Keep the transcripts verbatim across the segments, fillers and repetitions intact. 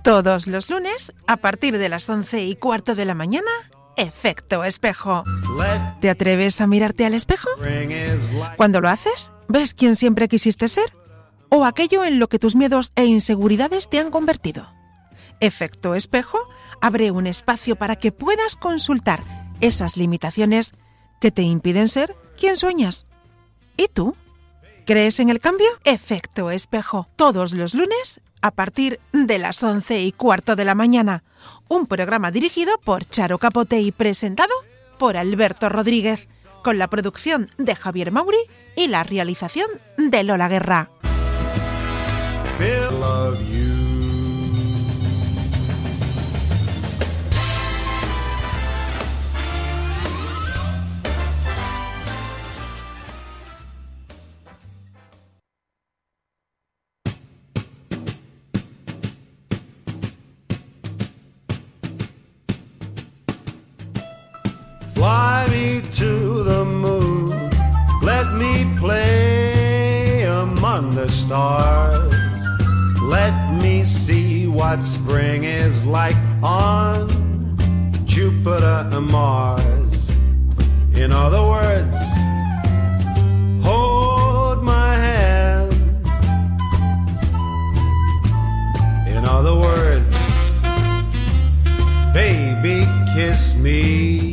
Todos los lunes, a partir de las once y cuarto de la mañana, Efecto Espejo. ¿Te atreves a mirarte al espejo? Cuando lo haces, ¿ves quién siempre quisiste ser? ¿O aquello en lo que tus miedos e inseguridades te han convertido? Efecto Espejo abre un espacio para que puedas consultar esas limitaciones que te impiden ser quien sueñas. ¿Y tú? ¿Crees en el cambio? Efecto Espejo, todos los lunes a partir de las once y cuarto de la mañana. Un programa dirigido por Charo Capote y presentado por Alberto Rodríguez, con la producción de Javier Mauri y la realización de Lola Guerra. Fly me to the moon, let me play among the stars. Let me see what spring is like on Jupiter and Mars. In other words, hold my hand. In other words, baby, kiss me.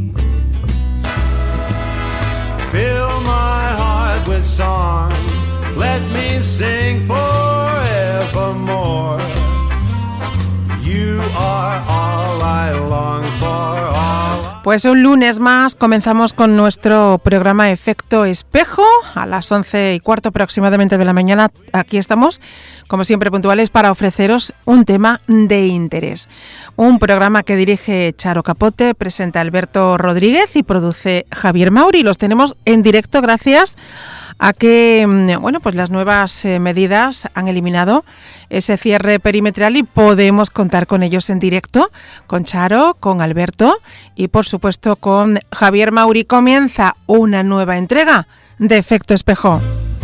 Fill my heart with song, let me sing forevermore. You are all I long for. All... Pues un lunes más comenzamos con nuestro programa Efecto Espejo a las once y cuarto aproximadamente de la mañana. Aquí estamos, como siempre, puntuales para ofreceros un tema de interés. Un programa que dirige Charo Capote, presenta Alberto Rodríguez y produce Javier Mauri. Los tenemos en directo gracias a que, bueno, pues las nuevas eh, medidas han eliminado ese cierre perimetral y podemos contar con ellos en directo, con Charo, con Alberto y por supuesto con Javier Mauri. Comienza una nueva entrega de Efecto Espejo.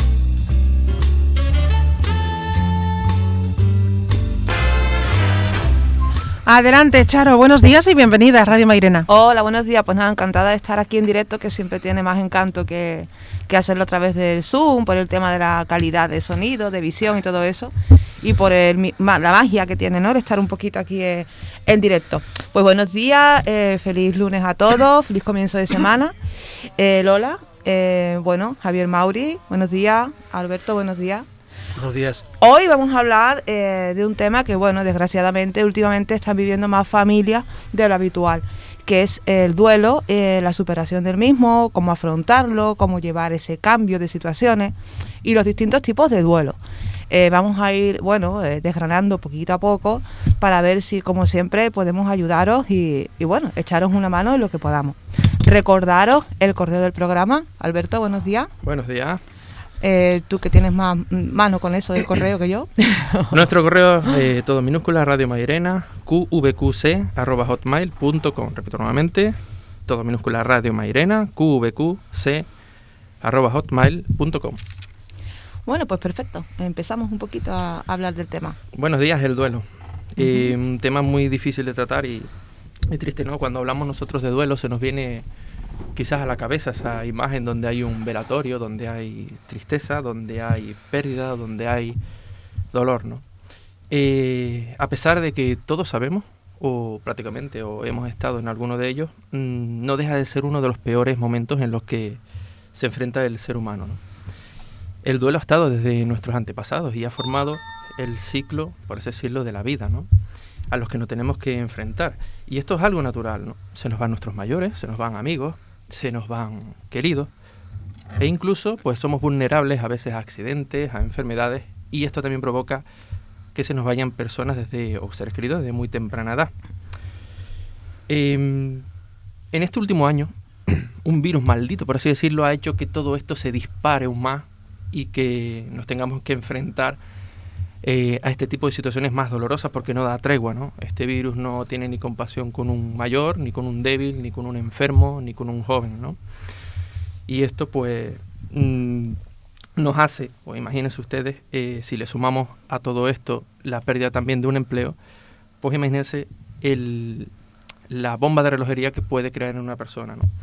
Adelante, Charo, buenos días y bienvenida a Radio Mairena. Hola, buenos días, pues nada, encantada de estar aquí en directo, que siempre tiene más encanto que, que hacerlo a través del Zoom, por el tema de la calidad de sonido, de visión y todo eso, y por el, la magia que tiene, ¿no?, el estar un poquito aquí eh, en directo. Pues buenos días, eh, feliz lunes a todos, feliz comienzo de semana. Eh, Lola, eh, bueno, Javier Mauri, buenos días, Alberto, buenos días. Buenos días. Hoy vamos a hablar eh, de un tema que, bueno, desgraciadamente últimamente están viviendo más familias de lo habitual, que es el duelo, eh, la superación del mismo, cómo afrontarlo, cómo llevar ese cambio de situaciones y los distintos tipos de duelo. Eh, vamos a ir, bueno, eh, desgranando poquito a poco para ver si, como siempre, podemos ayudaros y, y, bueno, echaros una mano en lo que podamos. Recordaros el correo del programa. Alberto, buenos días. Buenos días. Eh, tú que tienes más mano con eso del correo que yo. Nuestro correo es eh, todo minúscula, Radio Mairena, Q V Q C arroba hotmail punto com. Repito nuevamente, todo minúscula, Radio Mairena, Q V Q C arroba hotmail punto com. Bueno, pues perfecto. Empezamos un poquito a hablar del tema. Buenos días, el duelo. Uh-huh. Eh, un tema muy difícil de tratar y, y triste, ¿no? Cuando hablamos nosotros de duelo se nos viene quizás a la cabeza esa imagen donde hay un velatorio, donde hay tristeza, donde hay pérdida, donde hay dolor, ¿no? Eh, a pesar de que todos sabemos, o prácticamente, o hemos estado en alguno de ellos, mmm, no deja de ser uno de los peores momentos en los que se enfrenta el ser humano, ¿no? El duelo ha estado desde nuestros antepasados y ha formado el ciclo, por así decirlo, de la vida, ¿no?, a los que nos tenemos que enfrentar. Y esto es algo natural, ¿no? Se nos van nuestros mayores, se nos van amigos, se nos van queridos, e incluso pues somos vulnerables a veces a accidentes, a enfermedades, y esto también provoca que se nos vayan personas desde, o seres queridos desde muy temprana edad. Eh, en este último año, un virus maldito, por así decirlo, ha hecho que todo esto se dispare aún más y que nos tengamos que enfrentar Eh, a este tipo de situaciones más dolorosas, porque no da tregua, ¿no? Este virus no tiene ni compasión con un mayor, ni con un débil, ni con un enfermo, ni con un joven, ¿no? Y esto pues mmm, nos hace, o imagínense ustedes, eh, si le sumamos a todo esto la pérdida también de un empleo, pues imagínense el, la bomba de relojería que puede crear en una persona, ¿no?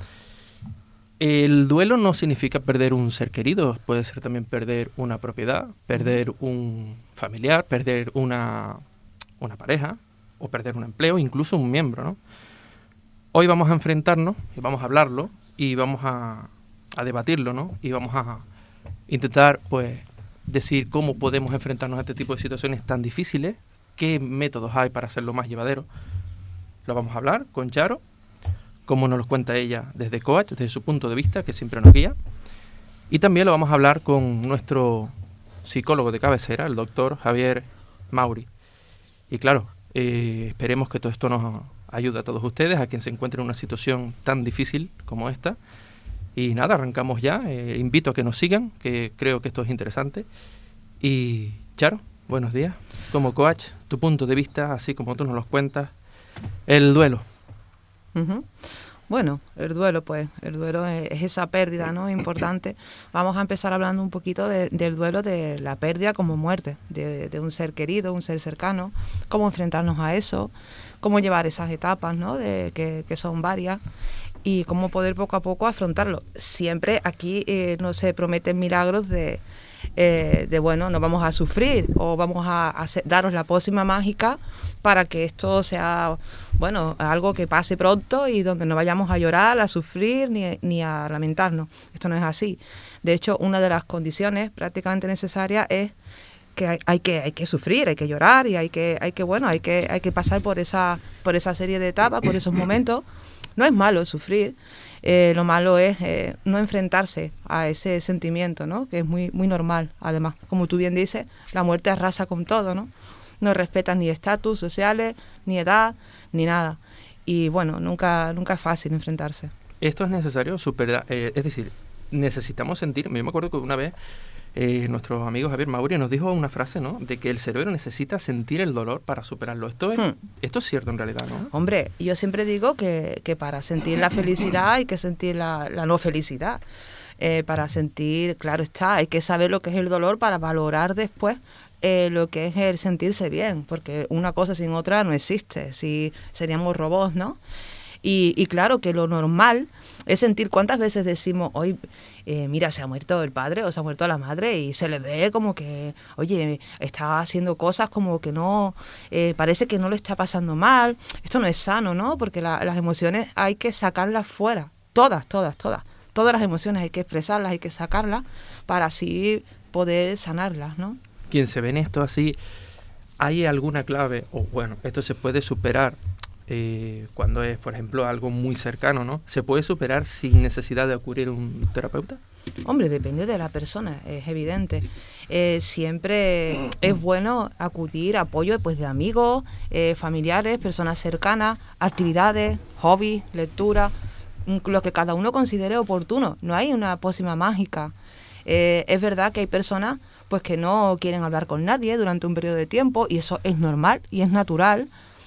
El duelo no significa perder un ser querido, puede ser también perder una propiedad, perder un familiar, perder una, una pareja, o perder un empleo, incluso un miembro, ¿no? Hoy vamos a enfrentarnos, y vamos a hablarlo, y vamos a, a debatirlo, ¿no? Y vamos a intentar, pues, decir cómo podemos enfrentarnos a este tipo de situaciones tan difíciles, qué métodos hay para hacerlo más llevadero. Lo vamos a hablar con Charo, como nos lo cuenta ella desde Coach, desde su punto de vista, que siempre nos guía. Y también lo vamos a hablar con nuestro psicólogo de cabecera, el doctor Javier Mauri. Y claro, eh, esperemos que todo esto nos ayude a todos ustedes, a quien se encuentre en una situación tan difícil como esta. Y nada, arrancamos ya. Eh, invito a que nos sigan, que creo que esto es interesante. Y Charo, buenos días. Como coach, tu punto de vista, así como tú nos lo cuentas, el duelo. Uh-huh. Bueno, el duelo, pues, el duelo es, es esa pérdida, ¿no? Importante. Vamos a empezar hablando un poquito de, del duelo de la pérdida como muerte, de, de un ser querido, un ser cercano, cómo enfrentarnos a eso, cómo llevar esas etapas, ¿no? De, que, que son varias, y cómo poder poco a poco afrontarlo. Siempre aquí eh, no se prometen milagros de, eh, de, bueno, no vamos a sufrir o vamos a, a hacer, daros la pócima mágica para que esto sea, bueno, algo que pase pronto y donde no vayamos a llorar, a sufrir ni, ni a lamentarnos. Esto no es así. De hecho, una de las condiciones prácticamente necesarias es que hay, hay que hay que sufrir, hay que llorar y hay que hay que bueno, hay que hay que pasar por esa por esa serie de etapas, por esos momentos. No es malo sufrir, eh, lo malo es eh, no enfrentarse a ese sentimiento, ¿no? Que es muy muy normal. Además, como tú bien dices, la muerte arrasa con todo, ¿no? No respetan ni estatus sociales, ni edad, ni nada. Y bueno, nunca nunca es fácil enfrentarse. Esto es necesario superar, eh, es decir, necesitamos sentir. Yo me acuerdo que una vez eh, nuestro amigo Javier Mauri nos dijo una frase, ¿no? De que el cerebro necesita sentir el dolor para superarlo. Esto es, hmm. esto es cierto en realidad, ¿no? Hombre, yo siempre digo que, que para sentir la felicidad hay que sentir la, la no felicidad. Eh, para sentir, claro está, hay que saber lo que es el dolor para valorar después Eh, lo que es el sentirse bien, porque una cosa sin otra no existe, si seríamos robots, ¿no? Y, y claro que lo normal es sentir, cuántas veces decimos, hoy, eh, mira, se ha muerto el padre o se ha muerto la madre y se le ve como que, oye, está haciendo cosas como que no, eh, parece que no lo está pasando mal. Esto no es sano, ¿no? Porque la, las emociones hay que sacarlas fuera, todas, todas, todas. Todas las emociones hay que expresarlas, hay que sacarlas para así poder sanarlas, ¿no? Quien se ve en esto así, ¿hay alguna clave? O bueno, esto se puede superar eh, cuando es, por ejemplo, algo muy cercano, ¿no? ¿Se puede superar sin necesidad de acudir a un terapeuta? Hombre, depende de la persona, es evidente. Eh, siempre es bueno acudir a apoyo pues, de amigos, eh, familiares, personas cercanas, actividades, hobbies, lectura, lo que cada uno considere oportuno. No hay una pócima mágica. Eh, es verdad que hay personas pues que no quieren hablar con nadie durante un periodo de tiempo y eso es normal y es natural.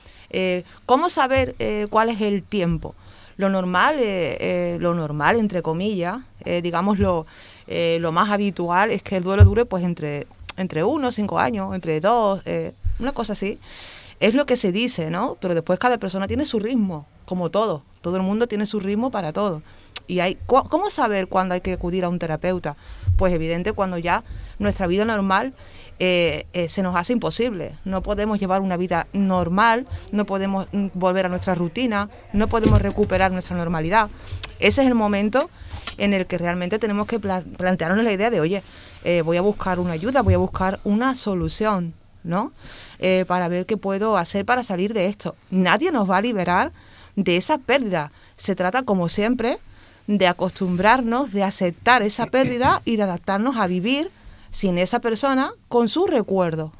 Eh, ¿Cómo saber eh, cuál es el tiempo? Lo normal, eh, eh, lo normal entre comillas, eh, digamos lo, eh, lo más habitual es que el duelo dure pues entre, entre uno, cinco años, entre dos, eh, una cosa así. Es lo que se dice, ¿no? Pero después cada persona tiene su ritmo, como todo. Todo el mundo tiene su ritmo para todo. Y hay, ¿cómo saber cuándo hay que acudir a un terapeuta? Pues evidente cuando ya nuestra vida normal eh, eh, se nos hace imposible. No podemos llevar una vida normal, no podemos mm, volver a nuestra rutina, no podemos recuperar nuestra normalidad. Ese es el momento en el que realmente tenemos que pla- plantearnos la idea de, oye, eh, voy a buscar una ayuda, voy a buscar una solución, ¿no? Eh, para ver qué puedo hacer para salir de esto. Nadie nos va a liberar de esa pérdida. Se trata, como siempre, de acostumbrarnos, de aceptar esa pérdida y de adaptarnos a vivir sin esa persona con su recuerdo.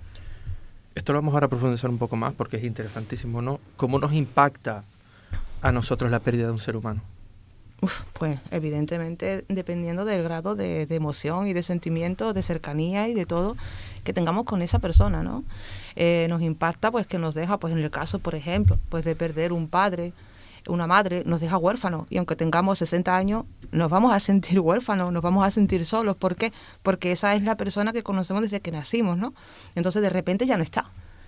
Esto lo vamos ahora a profundizar un poco más porque es interesantísimo, ¿no? ¿Cómo nos impacta a nosotros la pérdida de un ser humano? Uf, pues evidentemente dependiendo del grado de, de emoción y de sentimiento, de cercanía y de todo que tengamos con esa persona, ¿no? Eh, nos impacta pues que nos deja, pues en el caso, por ejemplo, pues de perder un padre, una madre, nos deja huérfanos y aunque tengamos sesenta años nos vamos a sentir huérfanos, nos vamos a sentir solos. ¿Por qué? Porque esa es la persona que conocemos desde que nacimos, ¿no? Entonces de repente ya no está.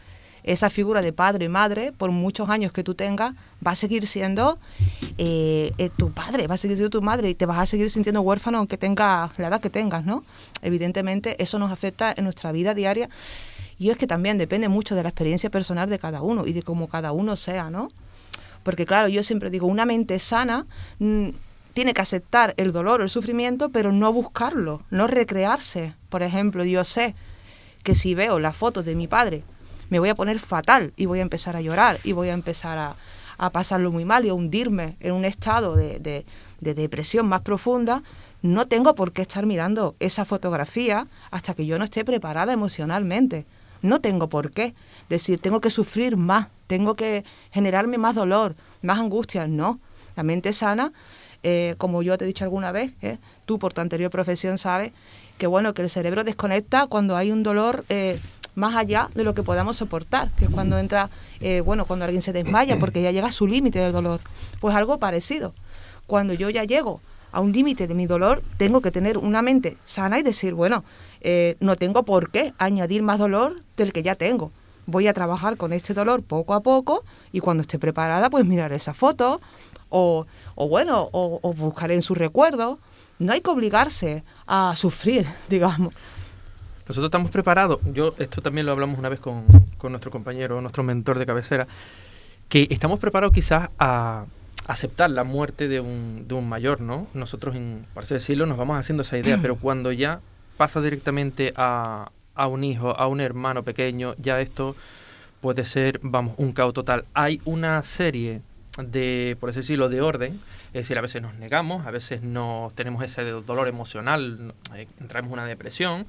esa figura de padre y madre, por muchos años que tú tengas, va a seguir siendo eh, eh, tu padre, va a seguir siendo tu madre y te vas a seguir sintiendo huérfano aunque tengas la edad que tengas, ¿no? Evidentemente eso nos afecta en nuestra vida diaria y es que también depende mucho de la experiencia personal de cada uno y de cómo cada uno sea, ¿no? Porque claro, yo siempre digo, una mente sana mmm, tiene que aceptar el dolor o el sufrimiento, pero no buscarlo, no recrearse. Por ejemplo, yo sé que si veo las fotos de mi padre me voy a poner fatal y voy a empezar a llorar y voy a empezar a, a pasarlo muy mal y a hundirme en un estado de, de, de depresión más profunda. No tengo por qué estar mirando esa fotografía hasta que yo no esté preparada emocionalmente. No tengo por qué decir, tengo que sufrir más, tengo que generarme más dolor, más angustia. No, la mente sana, eh, como yo te he dicho alguna vez, eh, tú por tu anterior profesión sabes que bueno, que el cerebro desconecta cuando hay un dolor eh, más allá de lo que podamos soportar, que es cuando entra, eh, bueno, cuando alguien se desmaya porque ya llega a su límite del dolor. Pues algo parecido. Cuando yo ya llego a un límite de mi dolor, tengo que tener una mente sana y decir, bueno, eh, no tengo por qué añadir más dolor del que ya tengo. Voy a trabajar con este dolor poco a poco y cuando esté preparada, pues mirar esa foto o, o bueno, o, o buscar en sus recuerdos. No hay que obligarse a sufrir, digamos. Nosotros estamos preparados, yo esto también lo hablamos una vez con, con nuestro compañero, nuestro mentor de cabecera, que estamos preparados quizás a aceptar la muerte de un, de un mayor, ¿no? Nosotros, en, por así decirlo, nos vamos haciendo esa idea, pero cuando ya pasa directamente a, a un hijo, a un hermano pequeño, ya esto puede ser, vamos, un caos total. Hay una serie de, por así decirlo, de orden, es decir, a veces nos negamos, a veces no tenemos ese dolor emocional, eh, entramos en una depresión,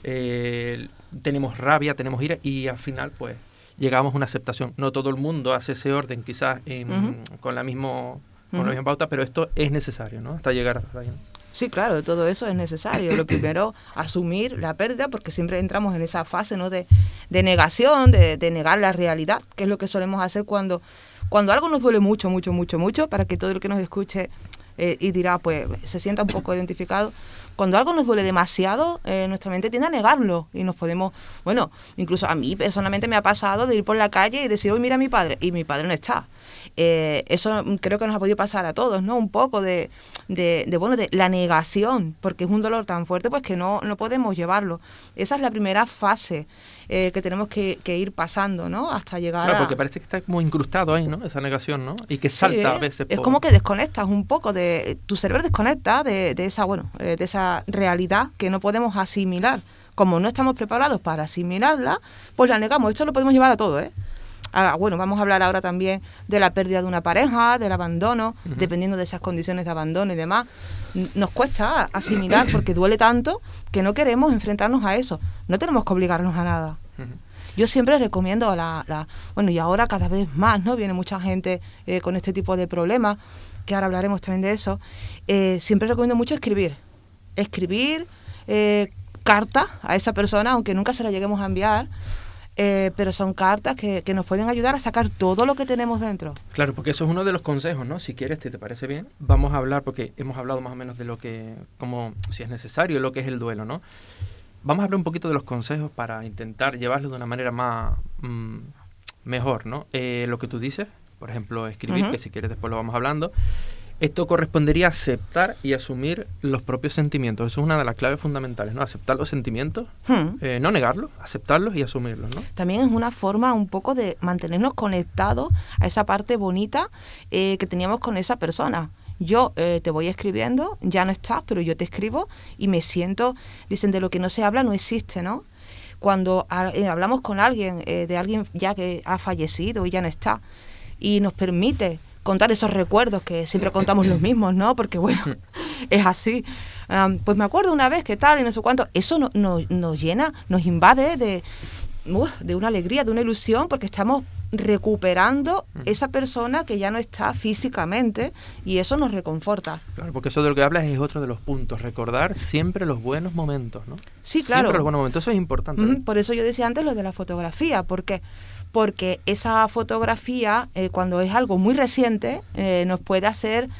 eh, tenemos rabia, tenemos ira y al final pues llegamos a una aceptación. No todo el mundo hace ese orden quizás en, uh-huh. con la mismo con uh-huh. la misma pauta, pero esto es necesario, ¿no? Hasta llegar hasta ahí. Sí, claro, todo eso es necesario. Lo primero, asumir la pérdida, porque siempre entramos en esa fase, ¿no? de, de negación, de, de negar la realidad, que es lo que solemos hacer cuando, cuando algo nos duele mucho, mucho, mucho, mucho, para que todo el que nos escuche eh, y dirá, pues, se sienta un poco identificado. Cuando algo nos duele demasiado, eh, nuestra mente tiende a negarlo y nos podemos, bueno, incluso a mí personalmente me ha pasado de ir por la calle y decir, hoy mira a mi padre, y mi padre no está. Eh, eso creo que nos ha podido pasar a todos, ¿no? Un poco de, de, de, bueno, de la negación, porque es un dolor tan fuerte pues que no, no podemos llevarlo. Esa es la primera fase eh, que tenemos que, que ir pasando, ¿no? Hasta llegar claro, a... porque parece que está como incrustado ahí, ¿no? Esa negación, ¿no? Y que salta sí, ¿eh? a veces. Es por... como que desconectas un poco de... Tu cerebro desconecta de, de esa, bueno, de esa realidad que no podemos asimilar. Como no estamos preparados para asimilarla, pues la negamos. Esto lo podemos llevar a todo, ¿eh? Ahora, bueno, vamos a hablar ahora también de la pérdida de una pareja, del abandono, uh-huh. dependiendo de esas condiciones de abandono y demás. Nos cuesta asimilar porque duele tanto que no queremos enfrentarnos a eso. No tenemos que obligarnos a nada. Uh-huh. Yo siempre recomiendo a la, la... Bueno, y ahora cada vez más, ¿no? Viene mucha gente eh, con este tipo de problemas, que ahora hablaremos también de eso. Eh, siempre recomiendo mucho escribir. Escribir eh, cartas a esa persona, aunque nunca se la lleguemos a enviar. Eh, pero son cartas que, que nos pueden ayudar a sacar todo lo que tenemos dentro. Claro, porque eso es uno de los consejos, ¿no? Si quieres, si te parece bien, vamos a hablar, porque hemos hablado más o menos de lo que, como si es necesario, lo que es el duelo, ¿no? Vamos a hablar un poquito de los consejos para intentar llevarlo de una manera más mmm, mejor, ¿no? Eh, lo que tú dices, por ejemplo, escribir, uh-huh. que si quieres después lo vamos hablando. Esto correspondería a aceptar y asumir los propios sentimientos. Eso es una de las claves fundamentales, ¿no? Aceptar los sentimientos, hmm. eh, no negarlos, aceptarlos y asumirlos, ¿no? También es una forma un poco de mantenernos conectados a esa parte bonita eh, que teníamos con esa persona. Yo eh, te voy escribiendo, ya no estás, pero yo te escribo y me siento, dicen, de lo que no se habla no existe, ¿no? Cuando a, eh, hablamos con alguien, eh, de alguien ya que ha fallecido y ya no está, y nos permite contar esos recuerdos que siempre contamos los mismos, ¿no? Porque, bueno, es así. Um, pues me acuerdo una vez que tal y no sé cuánto. Eso no, no, nos llena, nos invade de, uh, de una alegría, de una ilusión, porque estamos recuperando esa persona que ya no está físicamente y eso nos reconforta. Claro, porque eso de lo que hablas es otro de los puntos. Recordar siempre los buenos momentos, ¿no? Sí, claro. Siempre los buenos momentos. Eso es importante. Uh-huh. Por eso yo decía antes lo de la fotografía. ¿Por qué? Porque esa fotografía, eh, cuando es algo muy reciente, eh, nos puede hacer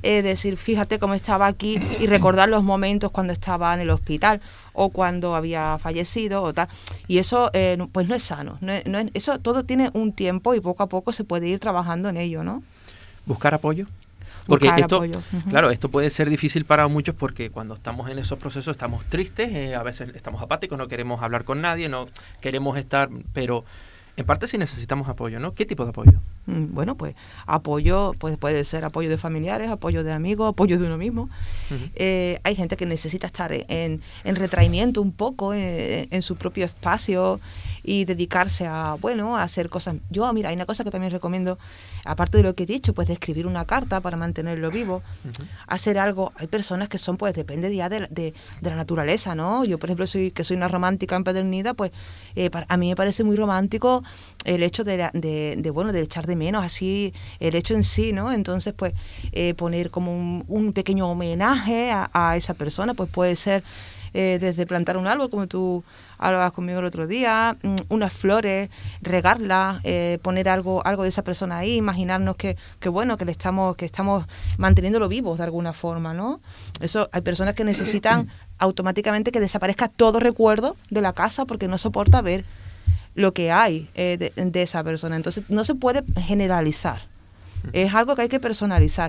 eh, decir, fíjate cómo estaba aquí y recordar los momentos cuando estaba en el hospital o cuando había fallecido o tal. Y eso eh, pues no es sano. No es, no es, eso todo tiene un tiempo y poco a poco se puede ir trabajando en ello, ¿no? Buscar apoyo. Porque Buscar esto, apoyo. Uh-huh. claro, esto puede ser difícil para muchos porque cuando estamos en esos procesos estamos tristes, eh, a veces estamos apáticos, no queremos hablar con nadie, no queremos estar, pero en parte sí necesitamos apoyo, ¿no? ¿Qué tipo de apoyo? Bueno, pues apoyo, pues puede ser apoyo de familiares, apoyo de amigos, apoyo de uno mismo. Uh-huh. Eh, hay gente que necesita estar en, en retraimiento un poco, en, en su propio espacio y dedicarse a, bueno, a hacer cosas. Yo, mira, hay una cosa que también recomiendo, aparte de lo que he dicho, pues de escribir una carta para mantenerlo vivo, uh-huh. hacer algo. Hay personas que son, pues depende ya de, de, de la naturaleza, ¿no? Yo, por ejemplo, soy que soy una romántica empedernida, pues eh, para, a mí me parece muy romántico el hecho de, de, de, bueno, de echar de menos así el hecho en sí, ¿no? Entonces, pues eh, poner como un, un pequeño homenaje a, a esa persona, pues puede ser eh, desde plantar un árbol, como tú hablabas conmigo el otro día, unas flores, regarlas, eh, poner algo algo de esa persona ahí, imaginarnos que, que bueno, que le estamos que estamos manteniéndolo vivo de alguna forma, ¿no? Eso, hay personas que necesitan automáticamente que desaparezca todo recuerdo de la casa porque no soporta ver lo que hay eh, de, de esa persona. Entonces no se puede generalizar, es algo que hay que personalizar.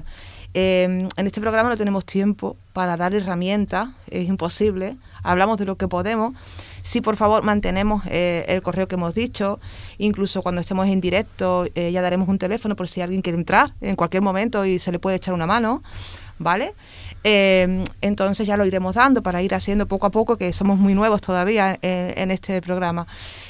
Eh, en este programa no tenemos tiempo para dar herramientas, es imposible, hablamos de lo que podemos. Sí, por favor, mantenemos eh, el correo que hemos dicho, incluso cuando estemos en directo eh, ya daremos un teléfono por si alguien quiere entrar en cualquier momento y se le puede echar una mano, ¿vale? Eh, entonces ya lo iremos dando para ir haciendo poco a poco, que somos muy nuevos todavía en, en este programa.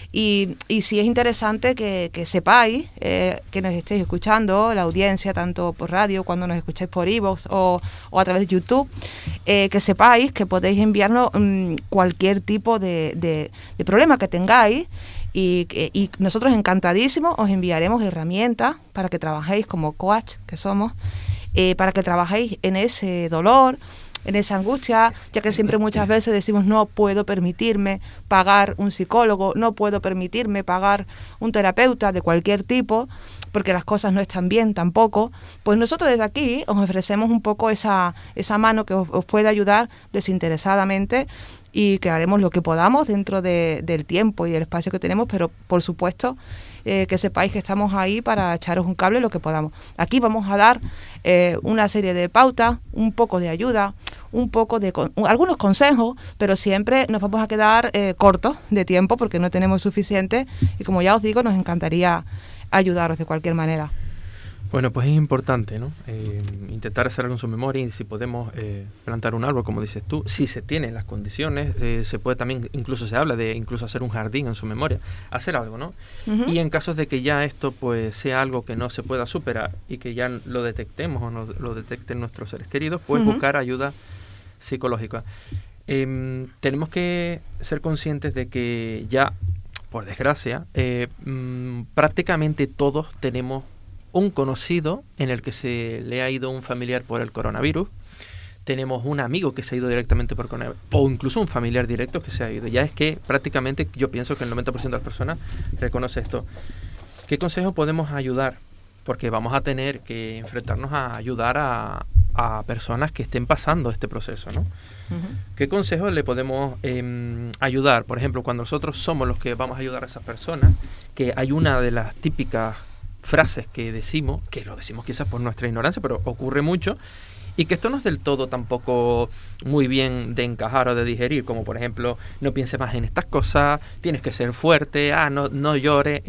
Y, y sí es interesante que, que sepáis, eh, que nos estéis escuchando, la audiencia, tanto por radio, cuando nos escucháis por iVoox o, o a través de YouTube, eh, que sepáis que podéis enviarnos mmm, cualquier tipo de, de, de problema que tengáis y, y nosotros encantadísimos os enviaremos herramientas para que trabajéis como coach que somos, eh, para que trabajéis en ese dolor, en esa angustia, ya que siempre muchas veces decimos no puedo permitirme pagar un psicólogo, no puedo permitirme pagar un terapeuta de cualquier tipo, porque las cosas no están bien tampoco. Pues nosotros desde aquí os ofrecemos un poco esa, esa mano que os, os puede ayudar desinteresadamente y que haremos lo que podamos dentro de, del tiempo y del espacio que tenemos, pero por supuesto eh, que sepáis que estamos ahí para echaros un cable lo que podamos. Aquí vamos a dar eh, una serie de pautas, un poco de ayuda, un poco de con, algunos consejos, pero siempre nos vamos a quedar eh, cortos de tiempo porque no tenemos suficiente y como ya os digo, nos encantaría ayudaros de cualquier manera. Bueno, pues es importante, ¿no? Eh, intentar hacer algo en su memoria y si podemos eh, plantar un árbol, como dices tú, si se tienen las condiciones, eh, se puede también, incluso se habla de incluso hacer un jardín en su memoria, hacer algo, ¿no? Uh-huh. Y en casos de que ya esto pues sea algo que no se pueda superar y que ya lo detectemos o no, lo detecten nuestros seres queridos, pues uh-huh. buscar ayuda psicológica. Eh, tenemos que ser conscientes de que ya, por desgracia, eh, mmm, prácticamente todos tenemos un conocido en el que se le ha ido un familiar por el coronavirus, tenemos un amigo que se ha ido directamente por coronavirus, o incluso un familiar directo que se ha ido. Ya es que prácticamente yo pienso que el noventa por ciento de las personas reconoce esto. ¿Qué consejo podemos ayudar? Porque vamos a tener que enfrentarnos a ayudar a, a personas que estén pasando este proceso, ¿no? Uh-huh. ¿Qué consejos le podemos eh, ayudar? Por ejemplo, cuando nosotros somos los que vamos a ayudar a esas personas, que hay una de las típicas frases que decimos, que lo decimos quizás por nuestra ignorancia, pero ocurre mucho, y que esto no es del todo tampoco muy bien de encajar o de digerir, como por ejemplo, no pienses más en estas cosas, tienes que ser fuerte, ah, no, no llores.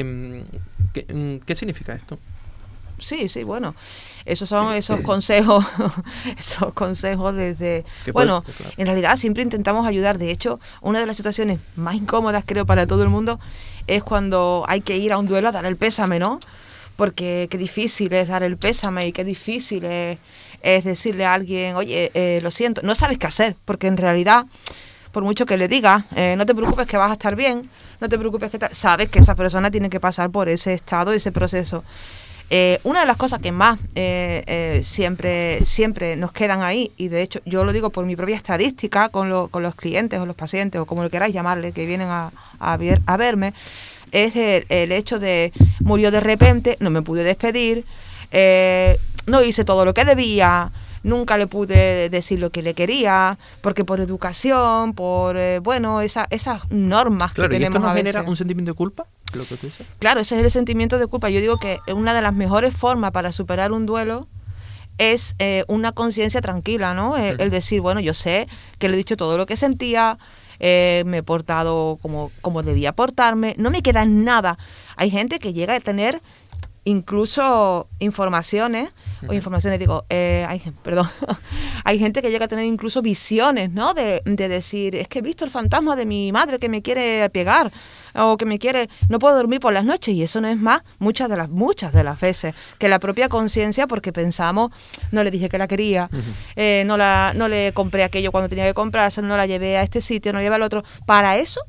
¿Qué, ¿Qué significa esto? Sí, sí, bueno, esos son esos consejos, esos consejos desde... Bueno, puede, claro. En realidad siempre intentamos ayudar. De hecho, una de las situaciones más incómodas, creo, para todo el mundo, es cuando hay que ir a un duelo a dar el pésame, ¿no? Porque qué difícil es dar el pésame y qué difícil es, es decirle a alguien, oye, eh, lo siento, no sabes qué hacer, porque en realidad, por mucho que le digas, eh, no te preocupes que vas a estar bien, no te preocupes que tal, sabes que esa persona tiene que pasar por ese estado y ese proceso. Eh, una de las cosas que más eh, eh, siempre siempre nos quedan ahí, y de hecho yo lo digo por mi propia estadística con, lo, con los clientes o los pacientes o como lo queráis llamarle, que vienen a, a, ver, a verme, es el, el hecho de murió de repente, no me pude despedir, eh, no hice todo lo que debía, nunca le pude decir lo que le quería, porque por educación, por, eh, bueno, esa, esas normas claro, que tenemos ¿y esto nos a veces. genera un sentimiento de culpa? Lo que tú dices. Claro, ese es el sentimiento de culpa. Yo digo que una de las mejores formas para superar un duelo es eh, una conciencia tranquila, ¿no? El, Uh-huh. el decir, bueno, yo sé que le he dicho todo lo que sentía, eh, me he portado como, como debía portarme, no me queda nada. Hay gente que llega a tener incluso informaciones, uh-huh. o informaciones, digo, eh, hay, perdón, hay gente que llega a tener incluso visiones, ¿no? De, de decir, es que he visto el fantasma de mi madre que me quiere pegar, o que me quiere, no puedo dormir por las noches, y eso no es más, muchas de las, muchas de las veces, que la propia conciencia, porque pensamos, no le dije que la quería, uh-huh. eh, no la, no le compré aquello cuando tenía que comprárselo, no la llevé a este sitio, no la llevé al otro, para eso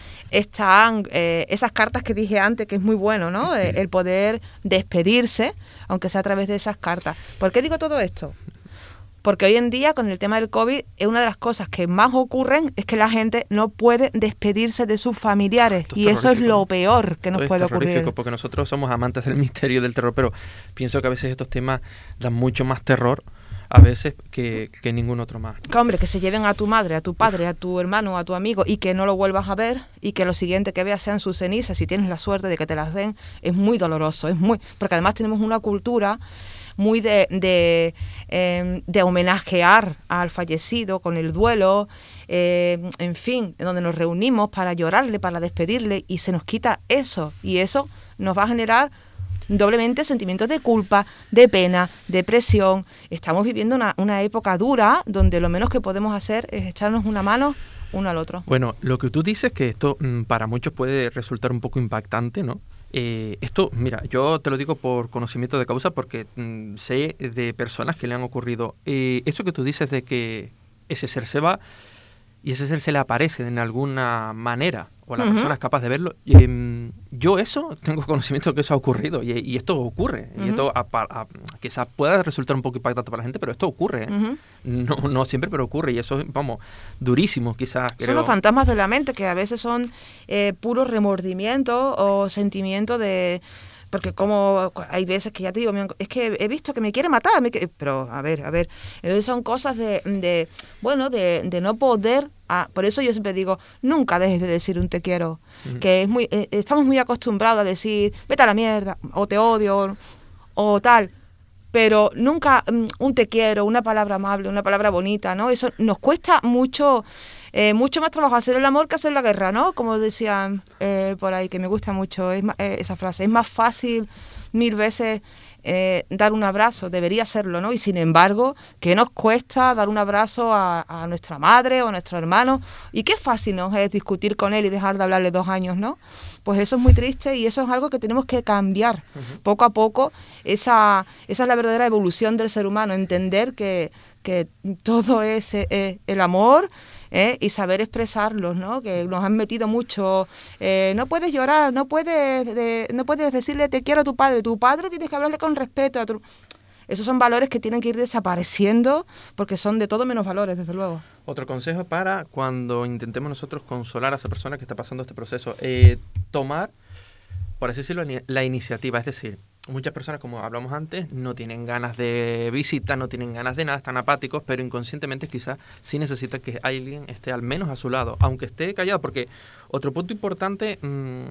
están eh, esas cartas que dije antes, que es muy bueno, ¿no? El, el poder despedirse, aunque sea a través de esas cartas. ¿Por qué digo todo esto? Porque hoy en día, con el tema del COVID, es una de las cosas que más ocurren es que la gente no puede despedirse de sus familiares. Y eso es lo peor que nos Esto puede es ocurrir. Porque nosotros somos amantes del misterio y del terror, pero pienso que a veces estos temas dan mucho más terror a veces que, que ningún otro más. Que, hombre, que se lleven a tu madre, a tu padre, a tu hermano, a tu amigo y que no lo vuelvas a ver y que lo siguiente que veas sean sus cenizas, si tienes la suerte de que te las den, es muy doloroso, es muy, porque además tenemos una cultura muy de, de, eh, de homenajear al fallecido con el duelo, eh, en fin, donde nos reunimos para llorarle, para despedirle, y se nos quita eso, y eso nos va a generar doblemente sentimientos de culpa, de pena, depresión. Estamos viviendo una, una época dura donde lo menos que podemos hacer es echarnos una mano uno al otro. Bueno, lo que tú dices, que esto mmm, para muchos puede resultar un poco impactante, ¿no? Eh, esto, mira, yo te lo digo por conocimiento de causa porque mmm, sé de personas que le han ocurrido. Eh, eso que tú dices de que ese ser se va y ese ser se le aparece en alguna manera, o la uh-huh. persona es capaz de verlo. Eh, yo eso, tengo conocimiento de que eso ha ocurrido, y, y esto ocurre. Uh-huh. Y esto a, a, quizás pueda resultar un poco impactante para la gente, pero esto ocurre. ¿eh? Uh-huh. No, no siempre, pero ocurre, y eso es, vamos, durísimo quizás. Son creo. los fantasmas de la mente, que a veces son eh, puro remordimiento o sentimiento de... Porque como hay veces que ya te digo, es que he visto que me quiere matar, me quiere, pero a ver, a ver, entonces son cosas de, de bueno, de, de no poder, ah, por eso yo siempre digo, nunca dejes de decir un te quiero, uh-huh. que es muy, eh, estamos muy acostumbrados a decir, vete a la mierda, o te odio, o, o tal, pero nunca um, un te quiero, una palabra amable, una palabra bonita, ¿no? Eso nos cuesta mucho... Eh, mucho más trabajo hacer el amor que hacer la guerra, ¿no? Como decían eh, por ahí, que me gusta mucho es, eh, esa frase. Es más fácil mil veces eh, dar un abrazo, debería serlo, ¿no? Y sin embargo, ¿qué nos cuesta dar un abrazo a, a nuestra madre o a nuestro hermano? Y qué fácil nos es discutir con él y dejar de hablarle dos años, ¿no? Pues eso es muy triste y eso es algo que tenemos que cambiar uh-huh. poco a poco. Esa, esa es la verdadera evolución del ser humano, entender que, que todo es eh, el amor, ¿eh? Y saber expresarlos, ¿no? Que nos han metido mucho. Eh, no puedes llorar, no puedes, de, no puedes decirle te quiero a tu padre. Tu padre tienes que hablarle con respeto. A tu... Esos son valores que tienen que ir desapareciendo porque son de todo menos valores, desde luego. Otro consejo para cuando intentemos nosotros consolar a esa persona que está pasando este proceso. Eh, tomar, por así decirlo, la iniciativa. Es decir, muchas personas, como hablamos antes, no tienen ganas de visita, no tienen ganas de nada, están apáticos, pero inconscientemente quizás sí necesitan que alguien esté al menos a su lado, aunque esté callado, porque otro punto importante mmm,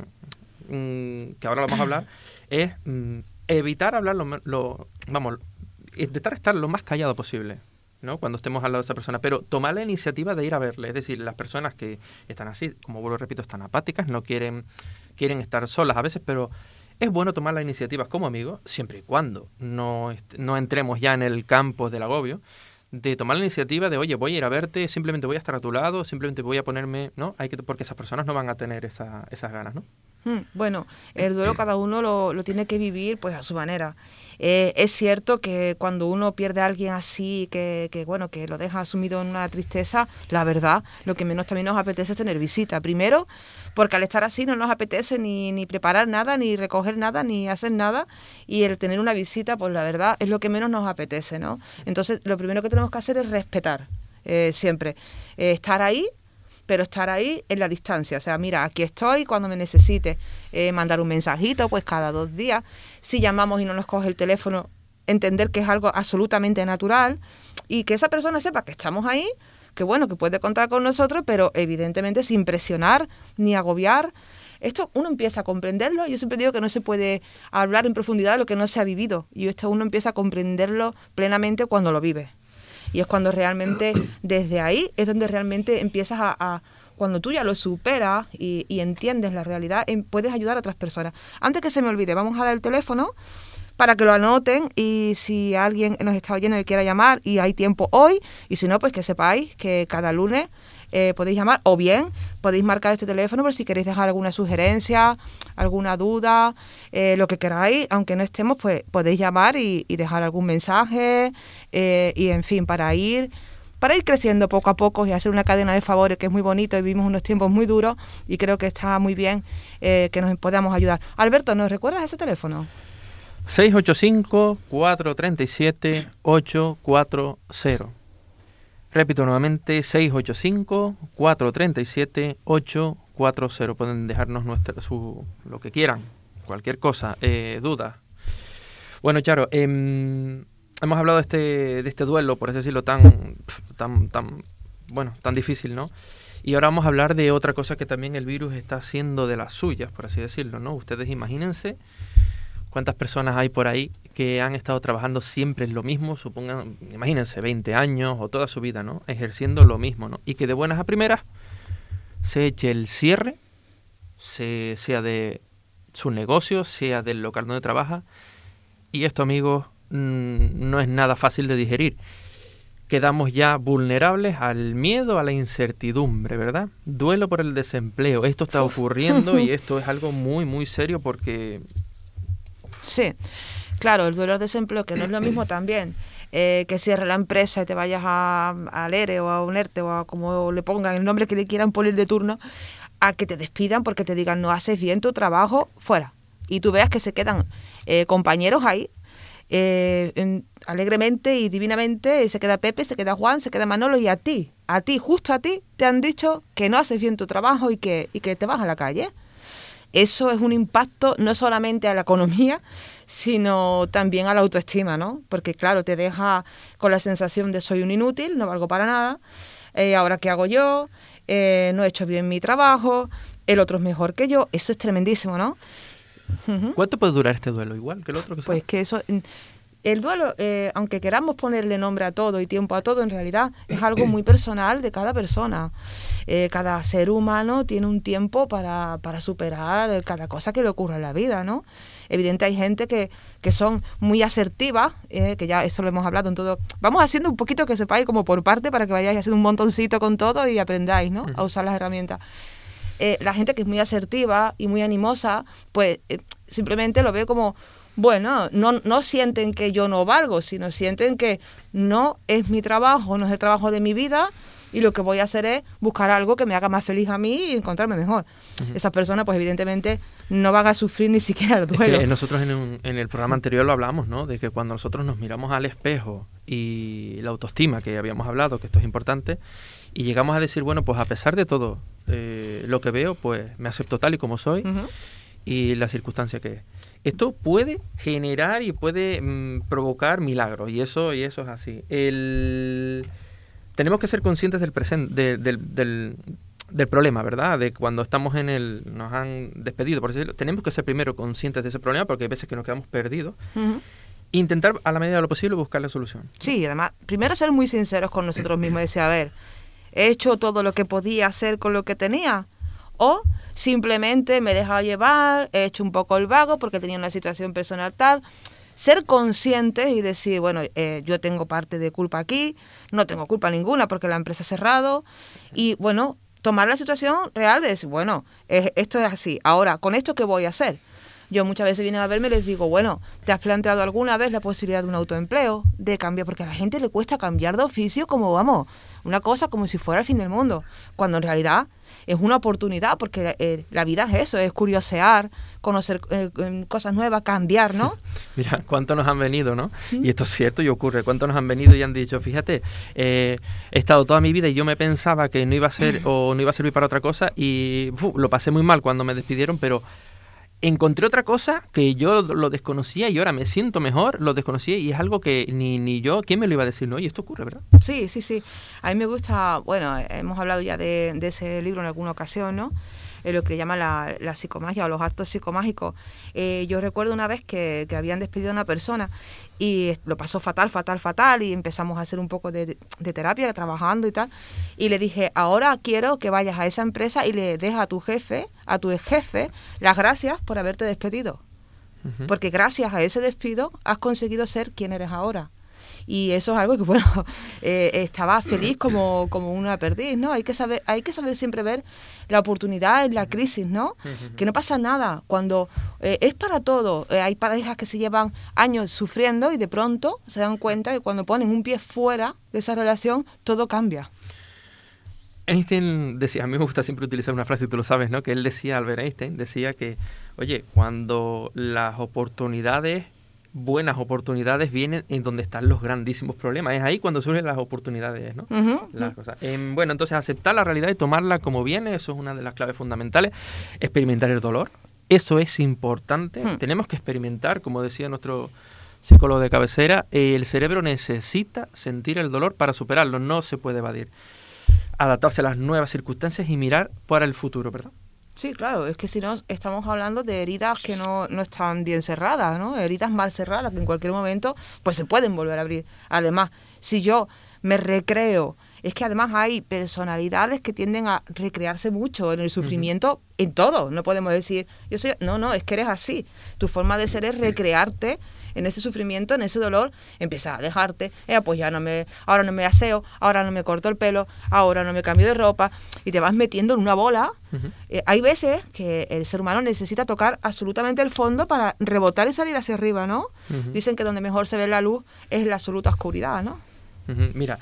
mmm, que ahora lo vamos a hablar es mmm, evitar hablar lo, lo vamos, intentar estar lo más callado posible, ¿no? Cuando estemos al lado de esa persona, pero tomar la iniciativa de ir a verle. Es decir, las personas que están así, como vuelvo repito, están apáticas, no quieren, quieren estar solas a veces, pero es bueno tomar las iniciativas como amigos, siempre y cuando no, no entremos ya en el campo del agobio, de tomar la iniciativa de, oye, voy a ir a verte, simplemente voy a estar a tu lado, simplemente voy a ponerme, ¿no? Hay que, porque esas personas no van a tener esa, esas ganas, ¿no? Bueno, el duelo cada uno lo, lo tiene que vivir pues a su manera. Eh, es cierto que cuando uno pierde a alguien así, que, que bueno, que lo deja sumido en una tristeza, la verdad, lo que menos también nos apetece es tener visita. Primero, porque al estar así no nos apetece ni, ni preparar nada, ni recoger nada, ni hacer nada, y el tener una visita, pues la verdad, es lo que menos nos apetece, ¿no? Entonces, lo primero que tenemos que hacer es respetar, eh, siempre, eh, estar ahí, pero estar ahí en la distancia, o sea, mira, aquí estoy cuando me necesites, eh, mandar un mensajito pues cada dos días, si llamamos y no nos coge el teléfono, entender que es algo absolutamente natural y que esa persona sepa que estamos ahí, que bueno, que puede contar con nosotros, pero evidentemente sin presionar ni agobiar. Esto uno empieza a comprenderlo. Yo siempre digo que no se puede hablar en profundidad de lo que no se ha vivido, y esto uno empieza a comprenderlo plenamente cuando lo vive. Y es cuando realmente, desde ahí, es donde realmente empiezas a... a cuando tú ya lo superas y, y entiendes la realidad, en, puedes ayudar a otras personas. Antes que se me olvide, vamos a dar el teléfono para que lo anoten, y si alguien nos está oyendo y quiera llamar y hay tiempo hoy, y si no, pues que sepáis que cada lunes eh, podéis llamar, o bien podéis marcar este teléfono por si queréis dejar alguna sugerencia, alguna duda, eh, lo que queráis, aunque no estemos, pues podéis llamar y, y dejar algún mensaje, eh, y en fin, para ir... para ir creciendo poco a poco y hacer una cadena de favores, que es muy bonito, y vivimos unos tiempos muy duros y creo que está muy bien eh, que nos podamos ayudar. Alberto, ¿nos recuerdas ese teléfono? seis ocho cinco, cuatro tres siete, ocho cuatro cero. Repito nuevamente, seis ocho cinco, cuatro tres siete, ocho cuatro cero. Pueden dejarnos nuestra, su, lo que quieran, cualquier cosa, eh, dudas. Bueno, Charo, eh, hemos hablado de este, de este duelo, por así decirlo, tan, tan, tan, bueno, tan difícil, ¿no? Y ahora vamos a hablar de otra cosa que también el virus está haciendo de las suyas, por así decirlo, ¿no? Ustedes imagínense cuántas personas hay por ahí que han estado trabajando siempre en lo mismo, supongan, imagínense, veinte años o toda su vida, ¿no? Ejerciendo lo mismo, ¿no? Y que de buenas a primeras se eche el cierre, se, sea de su negocio, sea del local donde trabaja, y esto, amigos, no es nada fácil de digerir. Quedamos ya vulnerables al miedo, a la incertidumbre, ¿verdad? Duelo por el desempleo. Esto está ocurriendo y esto es algo muy, muy serio porque... Sí, claro, el duelo al desempleo, que no es lo mismo también eh, que cierre la empresa y te vayas a, al ERE o a un ERTE o a como le pongan el nombre que le quieran poner de turno, a que te despidan porque te digan no haces bien tu trabajo, fuera. Y tú veas que se quedan eh, compañeros ahí, Eh, en, alegremente y divinamente, se queda Pepe, se queda Juan, se queda Manolo, y a ti, a ti, justo a ti, te han dicho que no haces bien tu trabajo y que, y que te vas a la calle. Eso es un impacto no solamente a la economía, sino también a la autoestima, ¿no? Porque claro, te deja con la sensación de soy un inútil, no valgo para nada, eh, ahora qué hago yo, eh, no he hecho bien mi trabajo, el otro es mejor que yo. Eso es tremendísimo, ¿no? ¿Cuánto puede durar este duelo? ¿Igual que el otro? Que pues sea? que eso, el duelo, eh, aunque queramos ponerle nombre a todo y tiempo a todo, en realidad es algo muy personal de cada persona. Eh, cada ser humano tiene un tiempo para, para superar cada cosa que le ocurra en la vida, ¿no? Evidente, hay gente que, que son muy asertivas, eh, que ya eso lo hemos hablado en todo. Vamos haciendo un poquito que sepáis como por parte para que vayáis haciendo un montoncito con todo y aprendáis, ¿no? A usar las herramientas. Eh, la gente que es muy asertiva y muy animosa, pues eh, simplemente lo ve como, bueno, no, no sienten que yo no valgo, sino sienten que no es mi trabajo, no es el trabajo de mi vida, y lo que voy a hacer es buscar algo que me haga más feliz a mí y encontrarme mejor. Uh-huh. Esas personas, pues evidentemente, no van a sufrir ni siquiera el duelo. Es que nosotros en, un, en el programa anterior lo hablamos, ¿no? De que cuando nosotros nos miramos al espejo y la autoestima, que habíamos hablado, que esto es importante, y llegamos a decir, bueno, pues a pesar de todo eh, lo que veo, pues me acepto tal y como soy, uh-huh, y la circunstancia que es. Esto puede generar y puede mmm, provocar milagros, y eso y eso es así. El... Tenemos que ser conscientes del presente, de, del, del, del problema, ¿verdad? De cuando estamos en el... nos han despedido, por decirlo. Tenemos que ser primero conscientes de ese problema, porque hay veces que nos quedamos perdidos. Uh-huh. Intentar, a la medida de lo posible, buscar la solución. Sí, además, primero ser muy sinceros con nosotros mismos y decir, a ver, ¿he hecho todo lo que podía hacer con lo que tenía? O simplemente me he dejado llevar, he hecho un poco el vago porque tenía una situación personal tal. Ser conscientes y decir, bueno, eh, yo tengo parte de culpa aquí, no tengo culpa ninguna porque la empresa ha cerrado. Y bueno, tomar la situación real de decir, bueno, eh, esto es así. Ahora, ¿con esto qué voy a hacer? Yo muchas veces vienen a verme y les digo, bueno, ¿te has planteado alguna vez la posibilidad de un autoempleo, de cambio? Porque a la gente le cuesta cambiar de oficio como, vamos, una cosa como si fuera el fin del mundo, cuando en realidad es una oportunidad, porque eh, la vida es eso, es curiosear, conocer eh, cosas nuevas, cambiar, ¿no? Mira, cuánto nos han venido, ¿no? ¿Mm? Y esto es cierto y ocurre, cuánto nos han venido y han dicho, fíjate, eh, he estado toda mi vida y yo me pensaba que no iba a ser o no iba a servir para otra cosa y uf, lo pasé muy mal cuando me despidieron, pero encontré otra cosa que yo lo desconocía y ahora me siento mejor, lo desconocía y es algo que ni, ni yo, ¿quién me lo iba a decir? No, y esto ocurre, ¿verdad? Sí, sí, sí. A mí me gusta, bueno, hemos hablado ya de, de ese libro en alguna ocasión, ¿no? Eh, lo que llaman la, la psicomagia o los actos psicomágicos. Eh, yo recuerdo una vez que, que habían despedido a una persona y lo pasó fatal, fatal, fatal y empezamos a hacer un poco de, de terapia, trabajando y tal. Y le dije, ahora quiero que vayas a esa empresa y le des a tu jefe, a tu ex jefe, las gracias por haberte despedido. Uh-huh. Porque gracias a ese despido has conseguido ser quien eres ahora. Y eso es algo que, bueno, eh, estaba feliz como, como una perdiz, ¿no? Hay que saber, hay que saber siempre ver la oportunidad en la crisis, ¿no? Que no pasa nada. Cuando eh, es para todo. Eh, hay parejas que se llevan años sufriendo y de pronto se dan cuenta que cuando ponen un pie fuera de esa relación, todo cambia. Einstein decía, a mí me gusta siempre utilizar una frase, tú lo sabes, ¿no? Que él decía, Albert Einstein, decía que, oye, cuando las oportunidades... buenas oportunidades vienen en donde están los grandísimos problemas. Es ahí cuando surgen las oportunidades, ¿no? Uh-huh. Las cosas. Eh, bueno, entonces aceptar la realidad y tomarla como viene, eso es una de las claves fundamentales. Experimentar el dolor, eso es importante. Uh-huh. Tenemos que experimentar, como decía nuestro psicólogo de cabecera, eh, el cerebro necesita sentir el dolor para superarlo, no se puede evadir. Adaptarse a las nuevas circunstancias y mirar para el futuro, ¿verdad? Sí, claro, es que si no estamos hablando de heridas que no, no están bien cerradas, ¿no? Heridas mal cerradas que en cualquier momento pues se pueden volver a abrir. Además, si yo me recreo, es que además hay personalidades que tienden a recrearse mucho en el sufrimiento, uh-huh. en todo. No podemos decir, yo soy, no, no, es que eres así. Tu forma de ser es recrearte en ese sufrimiento, en ese dolor, empiezas a dejarte, eh, pues ya no me, ahora no me aseo, ahora no me corto el pelo, ahora no me cambio de ropa, y te vas metiendo en una bola. Uh-huh. Eh, hay veces que el ser humano necesita tocar absolutamente el fondo para rebotar y salir hacia arriba, ¿no? Uh-huh. Dicen que donde mejor se ve la luz es en la absoluta oscuridad, ¿no? Uh-huh. Mira,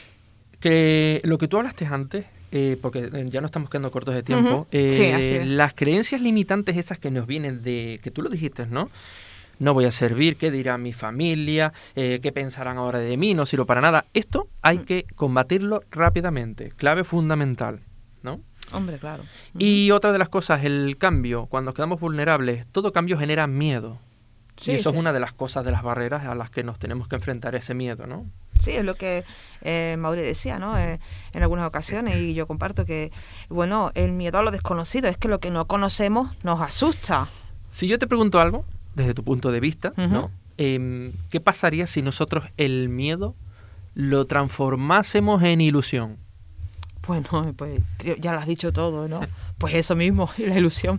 que lo que tú hablaste antes, eh, porque ya no estamos quedando cortos de tiempo, uh-huh. eh, sí, así es. Las creencias limitantes esas que nos vienen de, que tú lo dijiste, ¿no? No voy a servir, ¿qué dirá mi familia? Eh, ¿Qué pensarán ahora de mí? No sirvo para nada. Esto hay que combatirlo rápidamente. Clave fundamental, ¿no? Hombre, claro. Y otra de las cosas, el cambio. Cuando nos quedamos vulnerables, todo cambio genera miedo. Sí, y eso sí. es una de las cosas, de las barreras a las que nos tenemos que enfrentar, ese miedo, ¿no? Sí, es lo que eh, Maure decía, ¿no? Eh, en algunas ocasiones, y yo comparto que, bueno, el miedo a lo desconocido, es que lo que no conocemos nos asusta. Si yo te pregunto algo, desde tu punto de vista, uh-huh. ¿no? Eh, ¿qué pasaría si nosotros el miedo lo transformásemos en ilusión? Bueno, pues ya lo has dicho todo, ¿no? Pues eso mismo, la ilusión.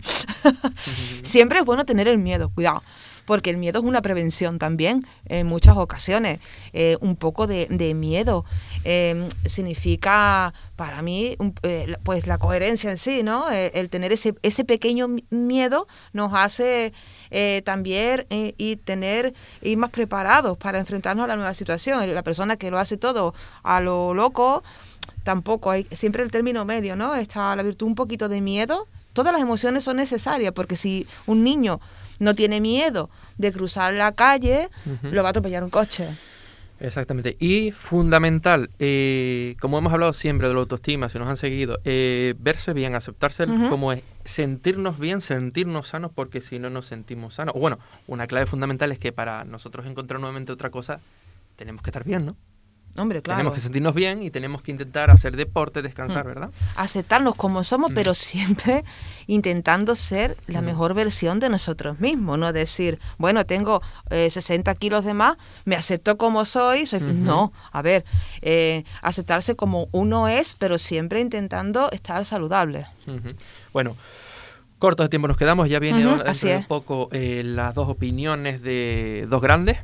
Siempre es bueno tener el miedo, cuidado, porque el miedo es una prevención también en muchas ocasiones. Eh, un poco de, de miedo eh, significa para mí un, eh, pues la coherencia en sí, ¿no? Eh, el tener ese, ese pequeño miedo nos hace eh, también eh, y tener ir más preparados para enfrentarnos a la nueva situación. La persona que lo hace todo a lo loco, tampoco hay, siempre el término medio, ¿no? Está la virtud, un poquito de miedo. Todas las emociones son necesarias, porque si un niño no tiene miedo de cruzar la calle, uh-huh. lo va a atropellar un coche. Exactamente. Y fundamental, eh, como hemos hablado siempre de la autoestima, si nos han seguido, eh, verse bien, aceptarse uh-huh. como es, sentirnos bien, sentirnos sanos, porque si no nos sentimos sanos. O bueno, una clave fundamental es que para nosotros encontrar nuevamente otra cosa, tenemos que estar bien, ¿no? Hombre, claro. Tenemos que sentirnos bien y tenemos que intentar hacer deporte, descansar, mm. ¿verdad? Aceptarnos como somos, mm. pero siempre intentando ser la mm. mejor versión de nosotros mismos. No decir, bueno, tengo eh, sesenta kilos de más, me acepto como soy. soy... Uh-huh. No, a ver, eh, aceptarse como uno es, pero siempre intentando estar saludable. Uh-huh. Bueno, cortos de tiempo nos quedamos. Ya viene uh-huh, dentro de un poco eh, las dos opiniones de dos grandes.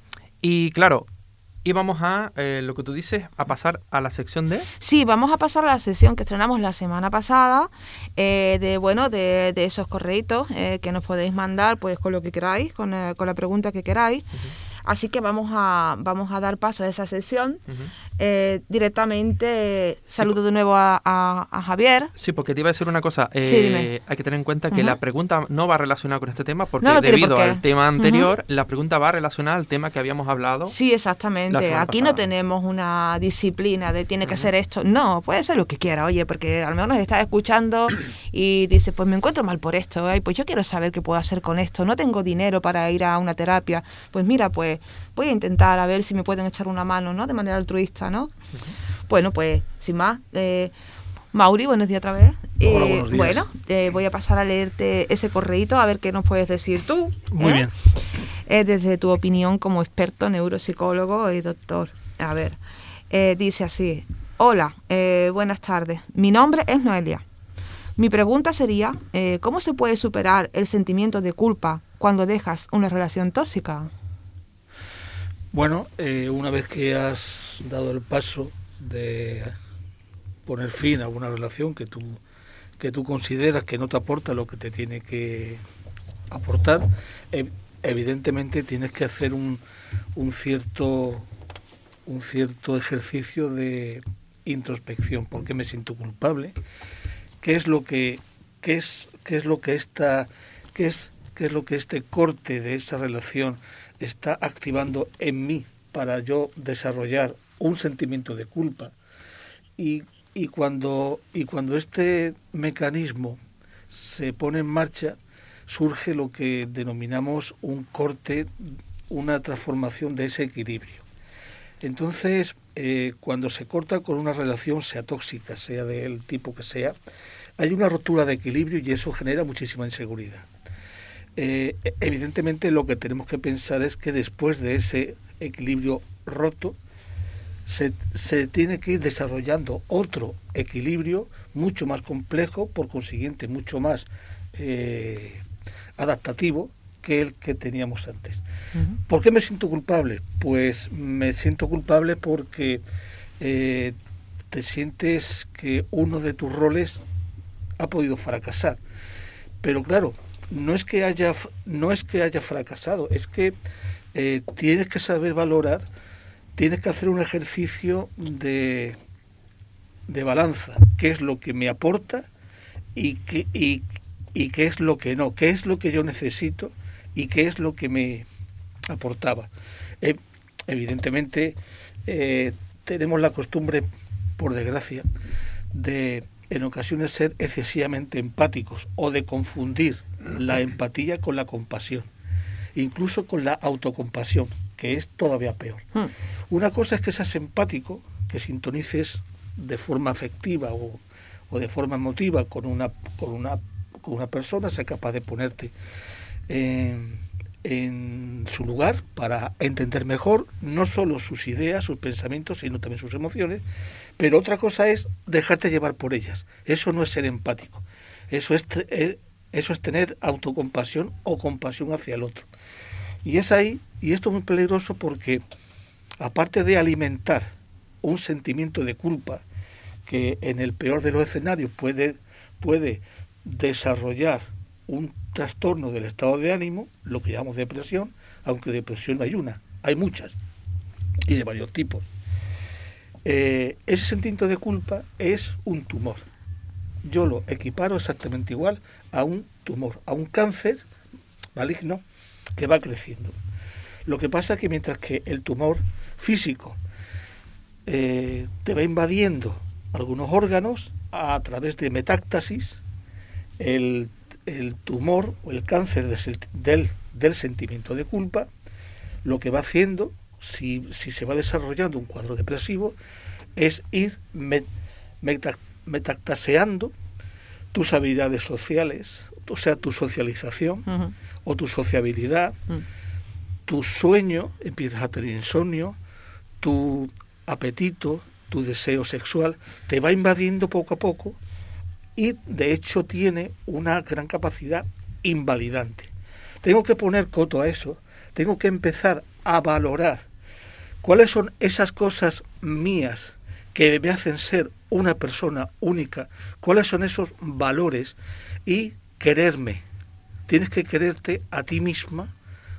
Y claro... Y vamos a, eh, lo que tú dices, a pasar a la sección de... Sí, vamos a pasar a la sección que estrenamos la semana pasada, eh, de bueno de, de esos correitos eh, que nos podéis mandar pues con lo que queráis, con, eh, con la pregunta que queráis, uh-huh. Así que vamos a vamos a dar paso a esa sesión. Ujú. Eh, directamente, saludo de nuevo a, a, a Javier. Sí, porque te iba a decir una cosa. Eh, Sí, dime. Hay que tener en cuenta que Ujú. la pregunta no va relacionada con este tema porque No, no tiene debido por qué. al tema anterior, la pregunta va relacionada al tema que habíamos hablado. Sí, La exactamente. semana Aquí pasada. no tenemos una disciplina de tiene que ser esto. No, puede ser lo que quiera, oye, porque a lo mejor nos estás escuchando y dice, pues me encuentro mal por esto, ay, pues yo quiero saber qué puedo hacer con esto, no tengo dinero para ir a una terapia, pues mira, pues voy a intentar a ver si me pueden echar una mano, ¿no? De manera altruista, ¿no? Bueno, pues sin más, eh, Mauri, buenos días otra vez. Hola, Eh, buenos días. Bueno, eh, voy a pasar a leerte ese correíto a ver qué nos puedes decir tú. Muy ¿eh? bien. Eh, desde tu opinión como experto neuropsicólogo y doctor. A ver, eh, dice así: hola, eh, buenas tardes. Mi nombre es Noelia. Mi pregunta sería, eh, ¿cómo se puede superar el sentimiento de culpa cuando dejas una relación tóxica? Bueno, eh, una vez que has dado el paso de poner fin a una relación que tú, que tú consideras que no te aporta lo que te tiene que aportar, eh, evidentemente tienes que hacer un, un cierto un cierto ejercicio de introspección. ¿Por qué me siento culpable? ¿Qué es lo que qué es qué es lo que esta qué es qué es lo que este corte de esa relación está activando en mí para yo desarrollar un sentimiento de culpa? Y, y cuando y cuando este mecanismo se pone en marcha, surge lo que denominamos un corte, una transformación de ese equilibrio. Entonces, eh, cuando se corta con una relación, sea tóxica, sea del tipo que sea, hay una rotura de equilibrio y eso genera muchísima inseguridad. Eh, evidentemente lo que tenemos que pensar es que después de ese equilibrio roto, se, se tiene que ir desarrollando otro equilibrio mucho más complejo, por consiguiente mucho más eh, adaptativo que el que teníamos antes. Uh-huh. ¿Por qué me siento culpable? Pues me siento culpable porque eh, te sientes que uno de tus roles ha podido fracasar. Pero claro, no es que haya, no es que haya fracasado, es que eh, tienes que saber valorar, tienes que hacer un ejercicio de, de balanza, qué es lo que me aporta y qué, y, y qué es lo que no, qué es lo que yo necesito y qué es lo que me aportaba. Eh, evidentemente eh, tenemos la costumbre, por desgracia, de en ocasiones ser excesivamente empáticos o de confundir la empatía con la compasión, incluso con la autocompasión, que es todavía peor. Hmm. Una cosa es que seas empático, que sintonices de forma afectiva o, o de forma emotiva con una, con una, con una persona, sea capaz de ponerte en, en su lugar para entender mejor no solo sus ideas, sus pensamientos, sino también sus emociones. Pero otra cosa es dejarte llevar por ellas. Eso no es ser empático. Eso es, es, eso es tener autocompasión o compasión hacia el otro. Y es ahí, y esto es muy peligroso porque, aparte de alimentar un sentimiento de culpa que en el peor de los escenarios puede, puede desarrollar un trastorno del estado de ánimo, lo que llamamos depresión, aunque depresión no hay una, hay muchas, y de varios tipos. Eh, ese sentimiento de culpa es un tumor. Yo lo equiparo exactamente igual a un tumor, a un cáncer maligno que va creciendo. Lo que pasa es que mientras que el tumor físico eh, te va invadiendo algunos órganos a través de metástasis, el, el tumor o el cáncer del, del, del sentimiento de culpa lo que va haciendo, si, si se va desarrollando un cuadro depresivo, es ir met, meta, metastaseando tus habilidades sociales, o sea, tu socialización uh-huh. o tu sociabilidad, uh-huh. tu sueño, empiezas a tener insomnio, tu apetito, tu deseo sexual, te va invadiendo poco a poco y de hecho tiene una gran capacidad invalidante. Tengo que poner coto a eso, tengo que empezar a valorar cuáles son esas cosas mías que me hacen ser una persona única, cuáles son esos valores y quererme. Tienes que quererte a ti misma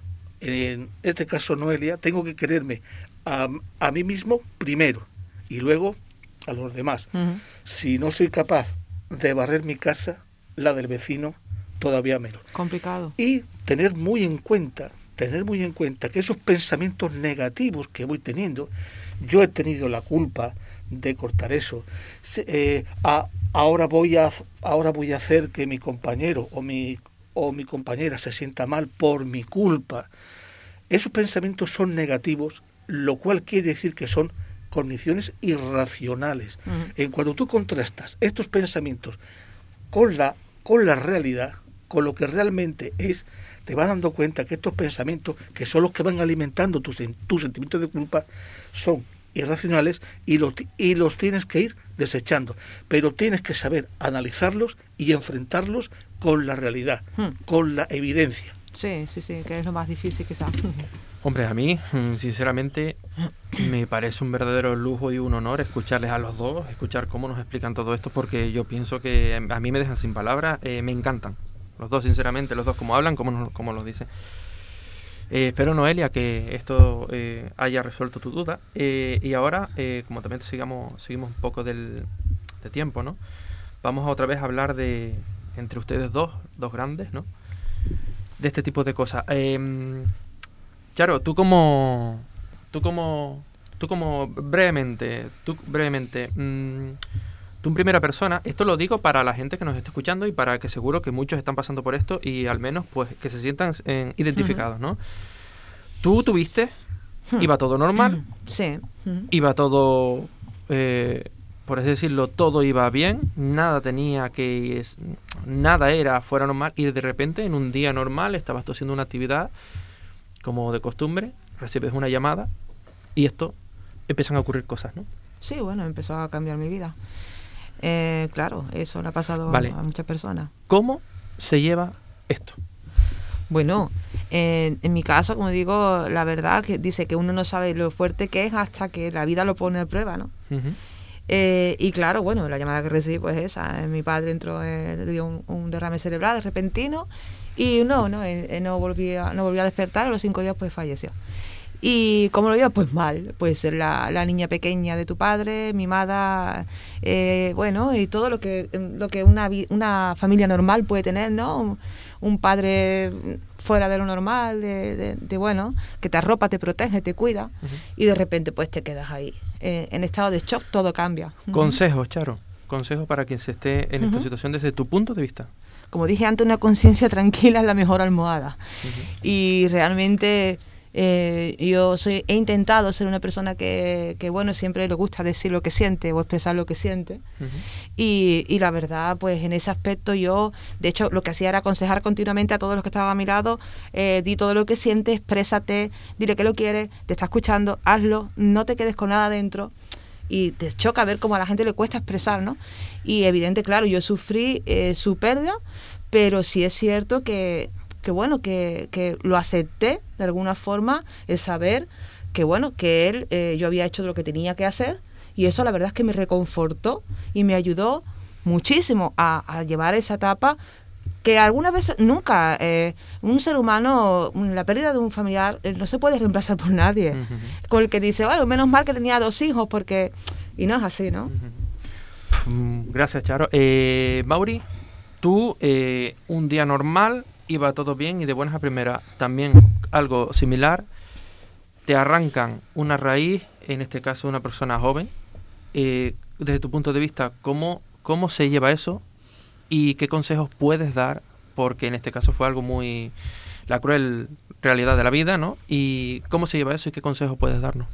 en este caso Noelia, tengo que quererme a, a mí mismo primero y luego a los demás. Uh-huh. Si no soy capaz de barrer mi casa, la del vecino todavía menos. Complicado. Y tener muy en cuenta, tener muy en cuenta que esos pensamientos negativos que voy teniendo, yo he tenido la culpa de cortar eso. Eh, a, ahora voy a ahora voy a hacer que mi compañero o mi o mi compañera se sienta mal por mi culpa. Esos pensamientos son negativos, lo cual quiere decir que son cogniciones irracionales. Uh-huh. En cuanto tú contrastas estos pensamientos con la con la realidad, con lo que realmente es, te vas dando cuenta que estos pensamientos, que son los que van alimentando tus tus sentimientos de culpa, son irracionales y los, y los tienes que ir desechando, pero tienes que saber analizarlos y enfrentarlos con la realidad, hmm. con la evidencia. Sí, sí, sí, que es lo más difícil quizás. Hombre, a mí, sinceramente, me parece un verdadero lujo y un honor escucharles a los dos, escuchar cómo nos explican todo esto, porque yo pienso que a mí me dejan sin palabras, eh, me encantan. Los dos, sinceramente, los dos como hablan, como, como lo dicen. Eh, espero, Noelia, que esto eh, haya resuelto tu duda. Eh, y ahora, eh, como también sigamos, seguimos un poco del, de tiempo, ¿no? Vamos a otra vez a hablar de, entre ustedes dos, dos grandes, ¿no? De este tipo de cosas. Eh, Charo, tú como, tú como, tú como brevemente, tú brevemente, mmm, tú en primera persona, esto lo digo para la gente que nos está escuchando y para que seguro que muchos están pasando por esto y al menos pues que se sientan eh, identificados, ¿no? Tú tuviste, iba todo normal, sí, iba todo, eh, por así decirlo, todo iba bien, nada tenía que, es, nada era fuera normal y de repente en un día normal estabas tú haciendo una actividad como de costumbre, recibes una llamada y esto empiezan a ocurrir cosas, ¿no? Sí, bueno, empezó a cambiar mi vida. Eh, claro, eso le ha pasado vale. a, a muchas personas. ¿Cómo se lleva esto? Bueno, eh, en mi caso, como digo, la verdad que dice que uno no sabe lo fuerte que es hasta que la vida lo pone a prueba, ¿no? Uh-huh. Eh, y claro, bueno, la llamada que recibí pues esa, eh, mi padre entró, eh, le dio un, un derrame cerebral repentino y no, no, eh, no volvía, no volvía a despertar, a los cinco días pues falleció. ¿Y cómo lo vio? Pues mal, pues la, la niña pequeña de tu padre, mimada, eh, bueno, y todo lo que lo que una, una familia normal puede tener, ¿no? Un padre fuera de lo normal, de, de, de bueno, que te arropa, te protege, te cuida, uh-huh. y de repente pues te quedas ahí, eh, en estado de shock, todo cambia. Consejos, Charo, consejos para quien se esté en uh-huh. esta situación desde tu punto de vista. Como dije antes, una conciencia tranquila es la mejor almohada. Uh-huh. Y realmente... Eh, yo soy, he intentado ser una persona que, que, bueno, siempre le gusta decir lo que siente o expresar lo que siente. Uh-huh. y, y la verdad, pues en ese aspecto yo, de hecho, lo que hacía era aconsejar continuamente a todos los que estaban a mi lado, eh, di todo lo que sientes, exprésate, dile que lo quieres, te está escuchando, hazlo, no te quedes con nada dentro. Y te choca ver cómo a la gente le cuesta expresar, ¿no? Y evidente, claro, yo sufrí eh, su pérdida, pero sí es cierto que... que bueno, que, que lo acepté de alguna forma, el saber que bueno, que él, eh, yo había hecho lo que tenía que hacer y eso la verdad es que me reconfortó y me ayudó muchísimo a, a llevar esa etapa que algunas veces, nunca, eh, un ser humano, la pérdida de un familiar eh, no se puede reemplazar por nadie. Uh-huh. Con el que dice, bueno, menos mal que tenía dos hijos porque... Y no es así, ¿no? Uh-huh. Gracias, Charo. Eh, Mauri, tú, eh, un día normal... iba todo bien y de buenas a primeras también algo similar, te arrancan una raíz, en este caso una persona joven, eh, desde tu punto de vista, ¿cómo, cómo se lleva eso y qué consejos puedes dar? Porque en este caso fue algo muy, la cruel realidad de la vida, ¿no? Y ¿cómo se lleva eso y qué consejos puedes darnos?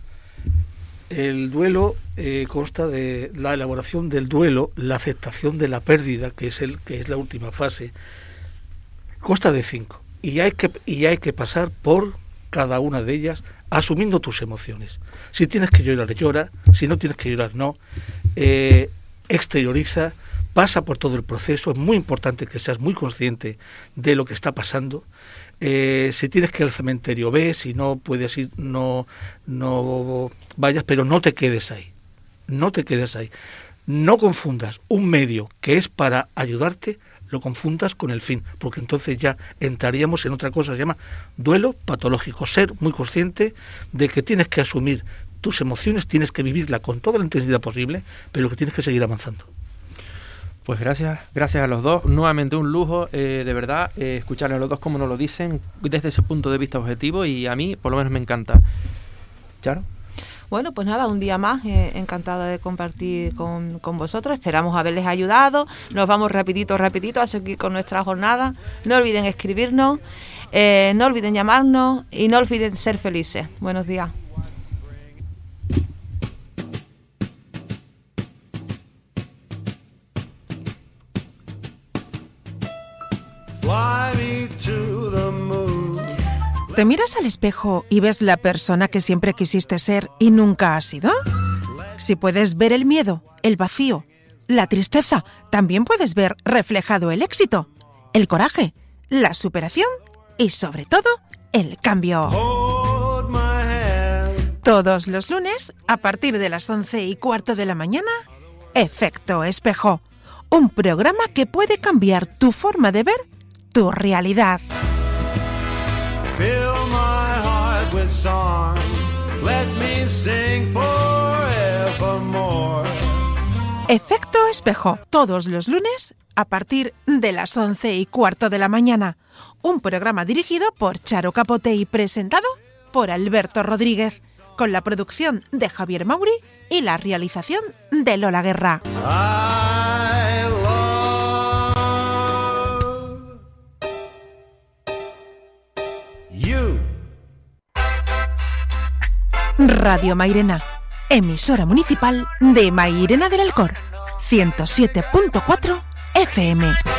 El duelo eh, consta de la elaboración del duelo, la aceptación de la pérdida, que es el que es la última fase. Consta de cinco y hay que y hay que pasar por cada una de ellas asumiendo tus emociones. Si tienes que llorar, llora. Si no tienes que llorar, no. Eh, exterioriza, pasa por todo el proceso. Es muy importante que seas muy consciente de lo que está pasando. Eh, si tienes que ir al cementerio, ve. Si no puedes ir, no, no vayas, pero no te quedes ahí. No te quedes ahí. No confundas un medio que es para ayudarte, lo confundas con el fin, porque entonces ya entraríamos en otra cosa, se llama duelo patológico. Ser muy consciente de que tienes que asumir tus emociones, tienes que vivirla con toda la intensidad posible, pero que tienes que seguir avanzando. Pues gracias, gracias a los dos. Nuevamente un lujo, eh, de verdad, eh, escucharles a los dos como nos lo dicen desde ese punto de vista objetivo, y a mí por lo menos me encanta. ¿Charo? Bueno, pues nada, un día más, eh, encantada de compartir con, con vosotros. Esperamos haberles ayudado. Nos vamos rapidito, rapidito a seguir con nuestra jornada. No olviden escribirnos, eh, no olviden llamarnos y no olviden ser felices. Buenos días. Fly me to the moon. ¿Te miras al espejo y ves la persona que siempre quisiste ser y nunca has sido? Si puedes ver el miedo, el vacío, la tristeza, también puedes ver reflejado el éxito, el coraje, la superación y, sobre todo, el cambio. Hold my hand. Todos los lunes, a partir de las once y cuarto de la mañana, Efecto Espejo, un programa que puede cambiar tu forma de ver tu realidad. Fill my heart with song. Let me sing forevermore. Efecto Espejo, todos los lunes a partir de las once y cuarto de la mañana. Un programa dirigido por Charo Capote y presentado por Alberto Rodríguez, con la producción de Javier Mauri y la realización de Lola Guerra. I love you. Radio Mairena, emisora municipal de Mairena del Alcor, ciento siete punto cuatro F M.